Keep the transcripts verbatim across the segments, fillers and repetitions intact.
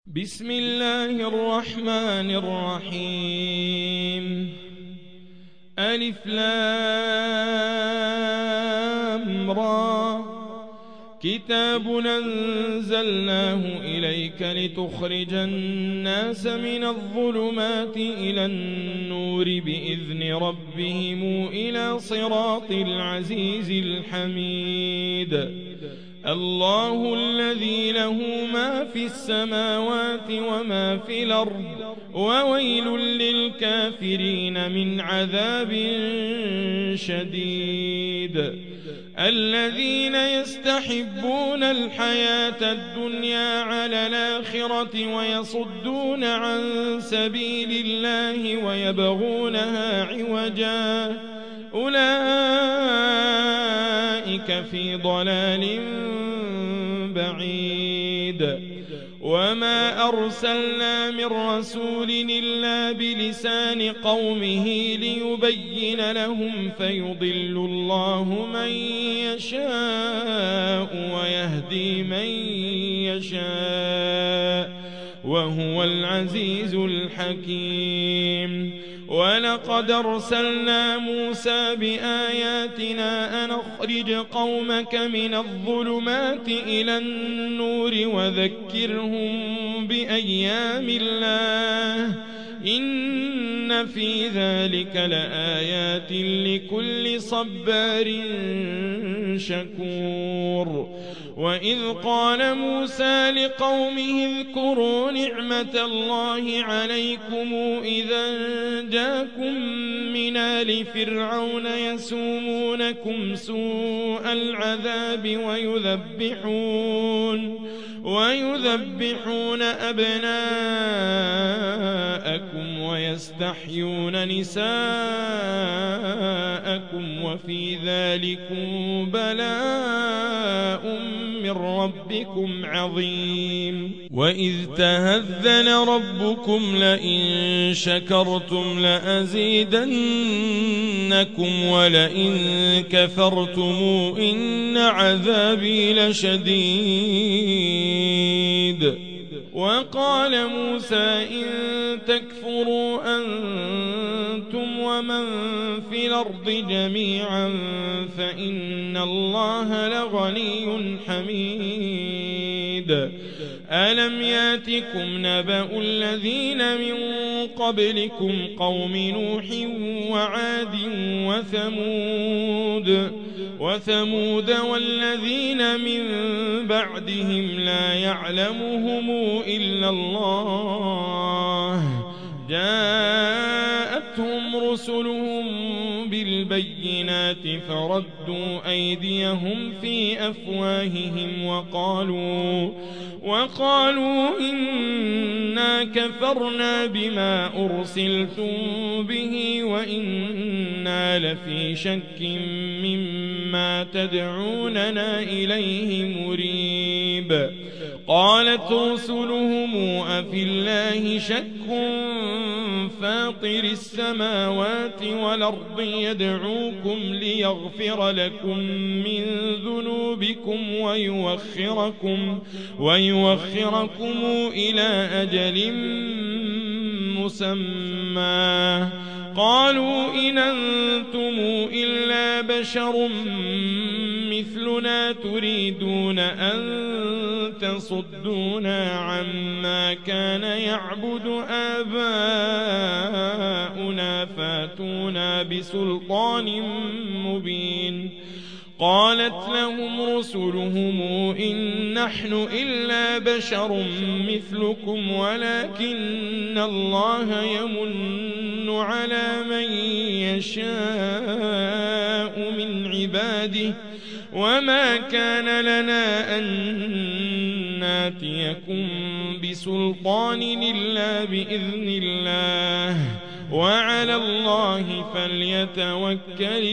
بسم الله الرحمن الرحيم. ألف لام را. كتاب أنزلناه إليك لتخرج الناس من الظلمات إلى النور بإذن ربهم إلى صراط العزيز الحميد. الله الذي له ما في السماوات وما في الأرض وويل للكافرين من عذاب شديد. الذين يستحبون الحياة الدنيا على الآخرة ويصدون عن سبيل الله ويبغونها عوجا أولئك في ضلال بعيد. وما أرسلنا من رسول إلا بلسان قومه ليبين لهم فيضل الله من يشاء ويهدي من يشاء وهو العزيز الحكيم. ولقد أرسلنا موسى بآياتنا أن أخرج قومك من الظلمات إلى النور وذكرهم بأيام الله إن في ذلك لآيات لكل صبار شكور. وإذ قال موسى لقومه اذكروا نعمة الله عليكم إذا جاءكم من آل فرعون يسومونكم سوء العذاب ويذبحون ويذبحون أبناءكم ويستحيون نساءكم وفي ذلكم بلاء من ربكم عظيم. وإذ تهذن ربكم لئن شكرتم لأزيدنكم ولئن كفرتم إن عذابي لشديد. وقال موسى إن تكفروا أنتم ومن في الأرض جميعا فإن الله لغني حميد. ألم ياتكم نبأ الذين من قبلكم قوم نوح وعاد وثمود وثمود والذين من بعدهم لا يعلمهم إلا الله جاءتهم رسلهم بالبينات فردوا أيديهم في أفواههم وقالوا وقالوا إنا كفرنا بما أرسلتم به وإنا لفي شك مما تدعوننا إليه مريب. قالت رسلهم أفي الله شك فاطر السماوات والأرض يدعوكم ليغفر لكم من ذنوبكم ويوخركم ويوخركم إلى أجل مسمى. قالوا إن أنتم إلا بشر مثلنا تريدون أن تصدونا عما كان يعبد آباؤنا فاتونا بسلطان مبين. قالت لهم رسلهم إن نحن إلا بشر مثلكم ولكن الله يمن على من يشاء من عباده وما كان لنا أن ناتيكم بسلطان إلا بإذن الله وعلى الله فليتوكل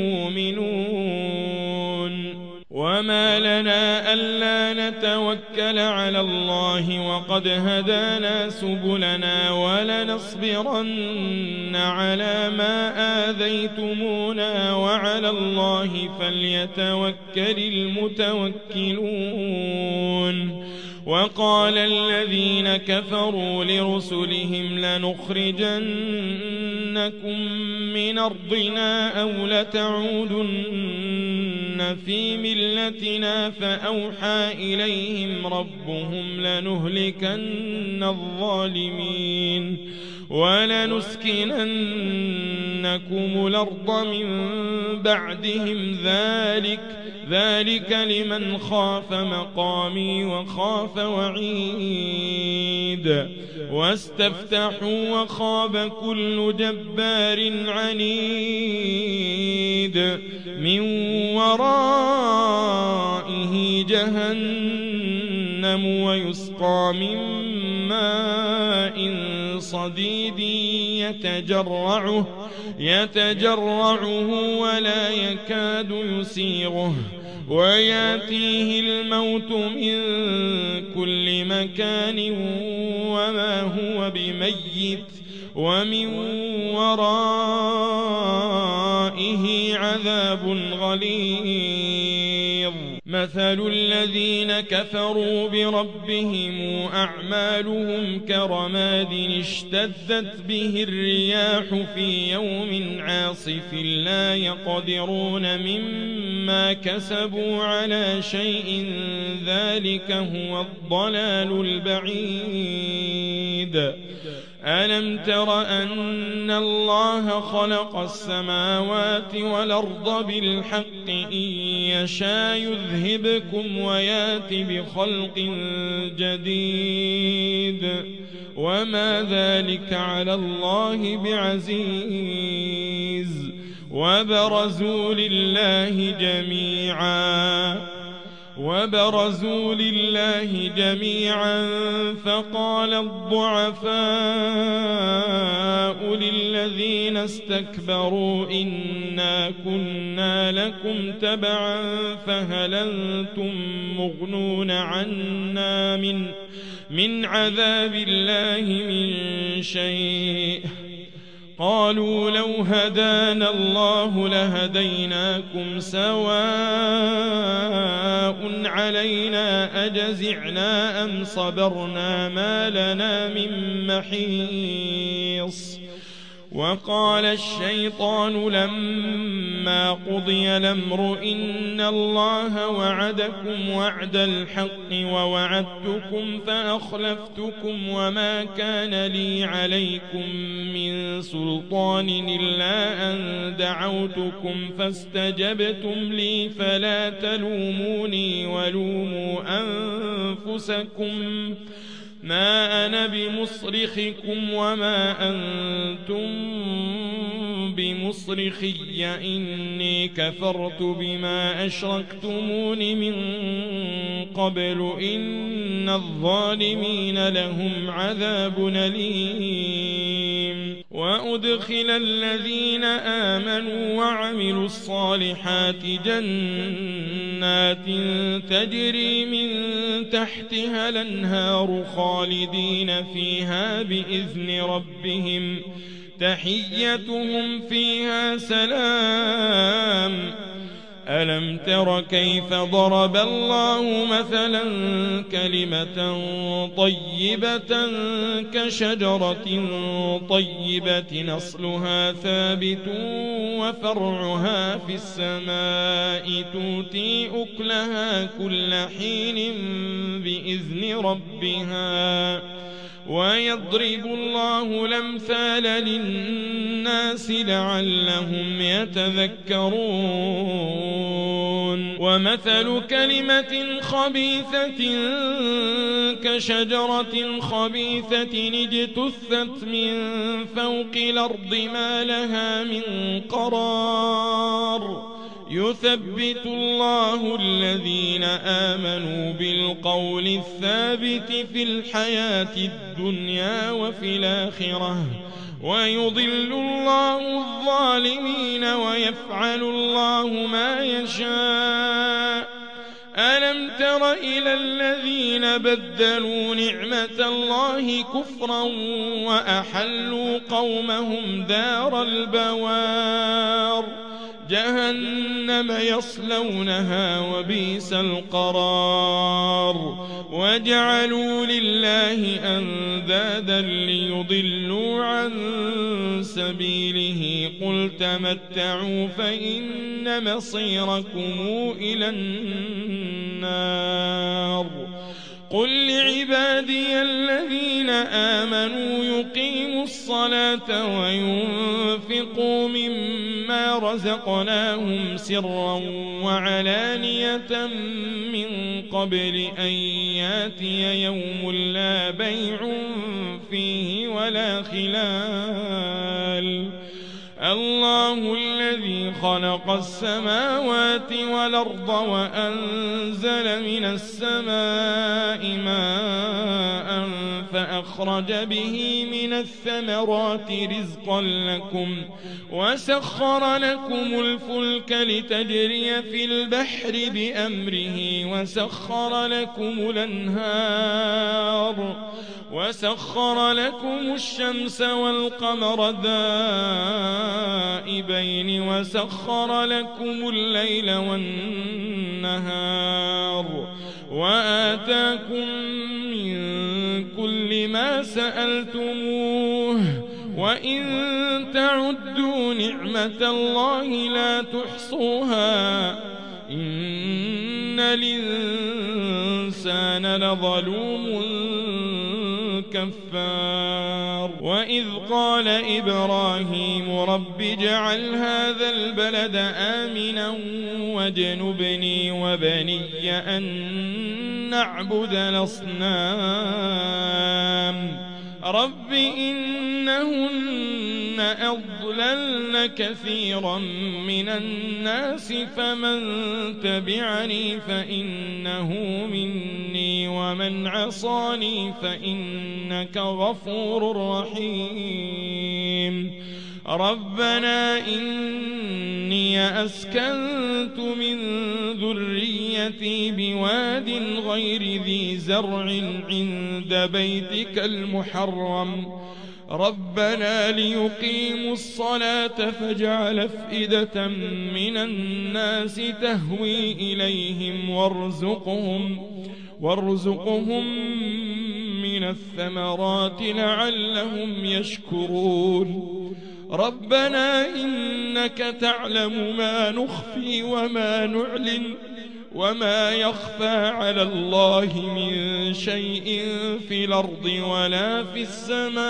المؤمنون. وما لنا ألا نتوكل على الله وقد هدانا سبلنا ولنصبرن على ما آذيتمونا وعلى الله فليتوكل المتوكلون. وقال الذين كفروا لرسلهم لنخرجنكم من أرضنا أو لتعودن في ملتنا فأوحى إليهم ربهم لنهلكن الظالمين ولنسكننكم الأرض من بعدهم ذلك ذلك لمن خاف مقامي وخاف وعيد واستفتحوا وخاب كل جبار عنيد من ورائه جهنم ويسقى من ماء صديد يتجرعه يتجرعه ولا يكاد يسيغه وياتيه الموت من كل مكان وما هو بميت ومن ورائه عذاب غليظ مثل الذين كفروا بربهم أعمالهم كرماد اشتدت به الرياح في يوم عاصف لا يقدرون مما كسبوا على شيء ذلك هو الضلال البعيد ألم تر أن الله خلق السماوات والأرض بالحق إن يشاء يذهبكم ويات بخلق جديد وما ذلك على الله بعزيز وبرزوا لله جميعا وبرزوا لله جميعا فقال الضعفاء للذين استكبروا إنا كنا لكم تبعا فهل أنتم مغنون عنا من, من عذاب الله من شيء قالوا لو هدانا الله لهديناكم سواء علينا أجزعنا أم صبرنا ما لنا من محيص وقال الشيطان لما قضي الأمر إن الله وعدكم وعد الحق ووعدتكم فأخلفتكم وما كان لي عليكم من سلطان إلا أن دعوتكم فاستجبتم لي فلا تلوموني ولوموا أنفسكم ما أنا بمصرخكم وما أنتم بمصرخي إني كفرت بما أشركتمون من قبل إن الظالمين لهم عذاب أليم وأدخل الذين آمنوا وعملوا الصالحات جنات تجري من تحتها الأنهار خالدين فيها بإذن ربهم تحيتهم فيها سلام ألم تر كيف ضرب الله مثلا كلمة طيبة كشجرة طيبة أصلها ثابت وفرعها في السماء تؤتي أكلها كل حين بإذن ربها ويضرب الله الأمثال للناس لعلهم يتذكرون ومثل كلمة خبيثة كشجرة خبيثة اجتثت من فوق الأرض ما لها من قرار يثبت الله الذين آمنوا بالقول الثابت في الحياة الدنيا وفي الآخرة ويضل الله الظالمين ويفعل الله ما يشاء ألم تر إلى الذين بدلوا نعمة الله كفرا وأحلوا قومهم دار البوار جهنم يصلونها وبئس القرار وجعلوا لله أندادا ليضلوا عن سبيله قل تمتعوا فإن مصيركم إلى النار قل لعبادي الذين آمنوا يقيموا الصلاة وينفقوا مما رزقناهم سرا وعلانية من قبل أن ياتي يوم لا بيع فيه ولا خلال الله الذي خلق السماوات والأرض وأنزل من السماء ماء فأخرج به من الثمرات رزقا لكم وسخر لكم الفلك لتجري في البحر بأمره وسخر لكم الأنهار وسخر لكم الشمس والقمر دائبين وسخر لكم الليل والنهار وآتاكم من كل ما سألتموه وإن تعدوا نعمة الله لا تحصوها إن الإنسان لظلوم كفار وإذ قال إبراهيم رب اجعل هذا البلد آمنا واجنبني وبني أن نعبد الأصنام رب إنهن أضللن كثيرا من الناس فمن تبعني فإنه مني ومن عصاني فإنك غفور رحيم ربنا إني أسكنت من ذريتي بواد غير ذي زرع عند بيتك المحرم ربنا ليقيموا الصلاة فاجعل أفئدة من الناس تهوي إليهم وارزقهم وارزقهم من الثمرات لعلهم يشكرون ربنا إنك تعلم ما نخفي وما نعلن وما يخفى على الله من شيء في الأرض ولا في السماء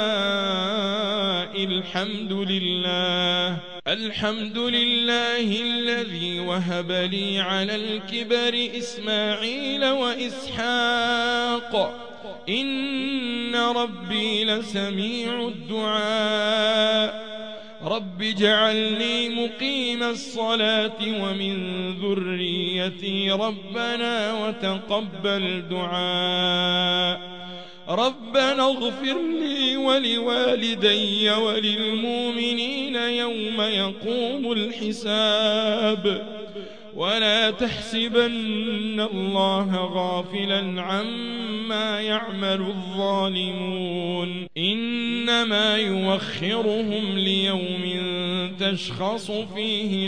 الحمد لله الحمد لله الذي وهب لي على الكبر إسماعيل وإسحاق إن ربي لسميع الدعاء رب اجعلني مقيم الصلاة ومن ذريتي ربنا وتقبل دعاء ربنا اغفر لي ولوالدي وللمؤمنين يوم يقوم الحساب ولا تحسبن الله غافلا عما يعمل الظالمون إنما يوخرهم ليوم تشخص فيه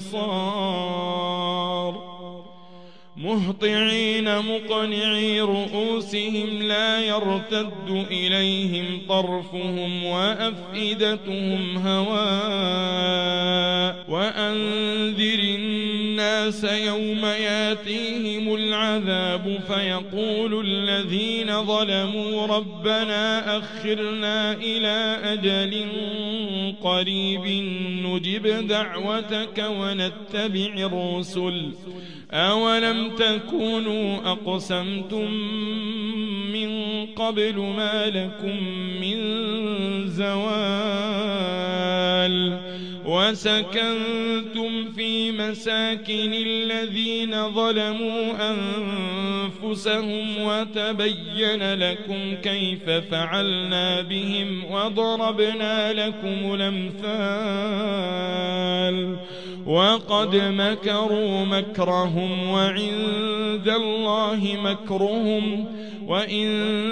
الأبصار مهطعين مقنعي رؤوسهم لا يرتد إليهم طرفهم وأفئدتهم هواء وأنذر الناس يوم ياتيهم العذاب فيقول الذين ظلموا ربنا أخرنا إلى أجل قريب نجب دعوتك ونتبع الرسل أولم تكونوا أقسمتم من قبل ما لكم من زوال وسكنتم في مساكن الذين ظلموا أنفسهم وتبين لكم كيف فعلنا بهم وضربنا لكم الأمثال وقد مكروا مكرهم وعند الله مكرهم وإن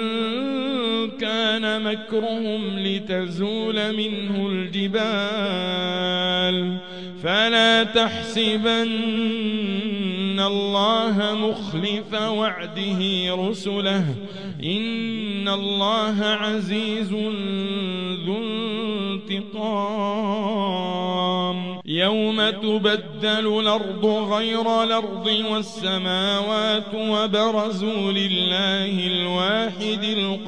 كان مكرهم لتزول منه الجبال فلا تحسبن الله مخلف وعده رسله إن الله عزيز ذو انتقام يوم تبدل الأرض غير الأرض والسماوات وبرزوا لله الواحد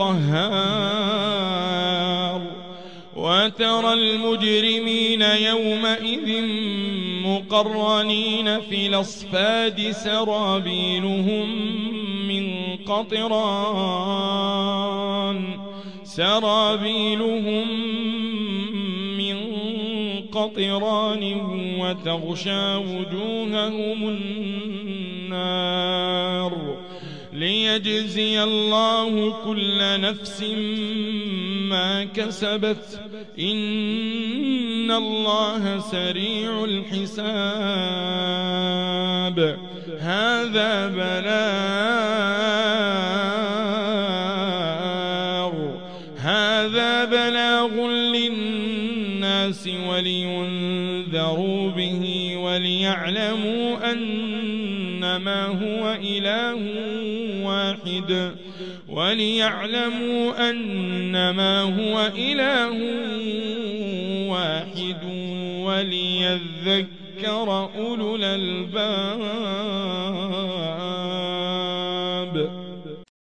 القهار وترى المجرمين يومئذ مقرنين في الأصفاد سرابيلهم من قطران سرابيلهم من قطران وتغشى وجوههم النار ليجزي الله كل نفس ما كسبت إن الله سريع الحساب هذا بلاغ هذا بلاغ للناس ولينذروا به وليعلموا أنما هو إله واحد وليعلموا أنما هو إله واحد وليذكر أولو الألباب.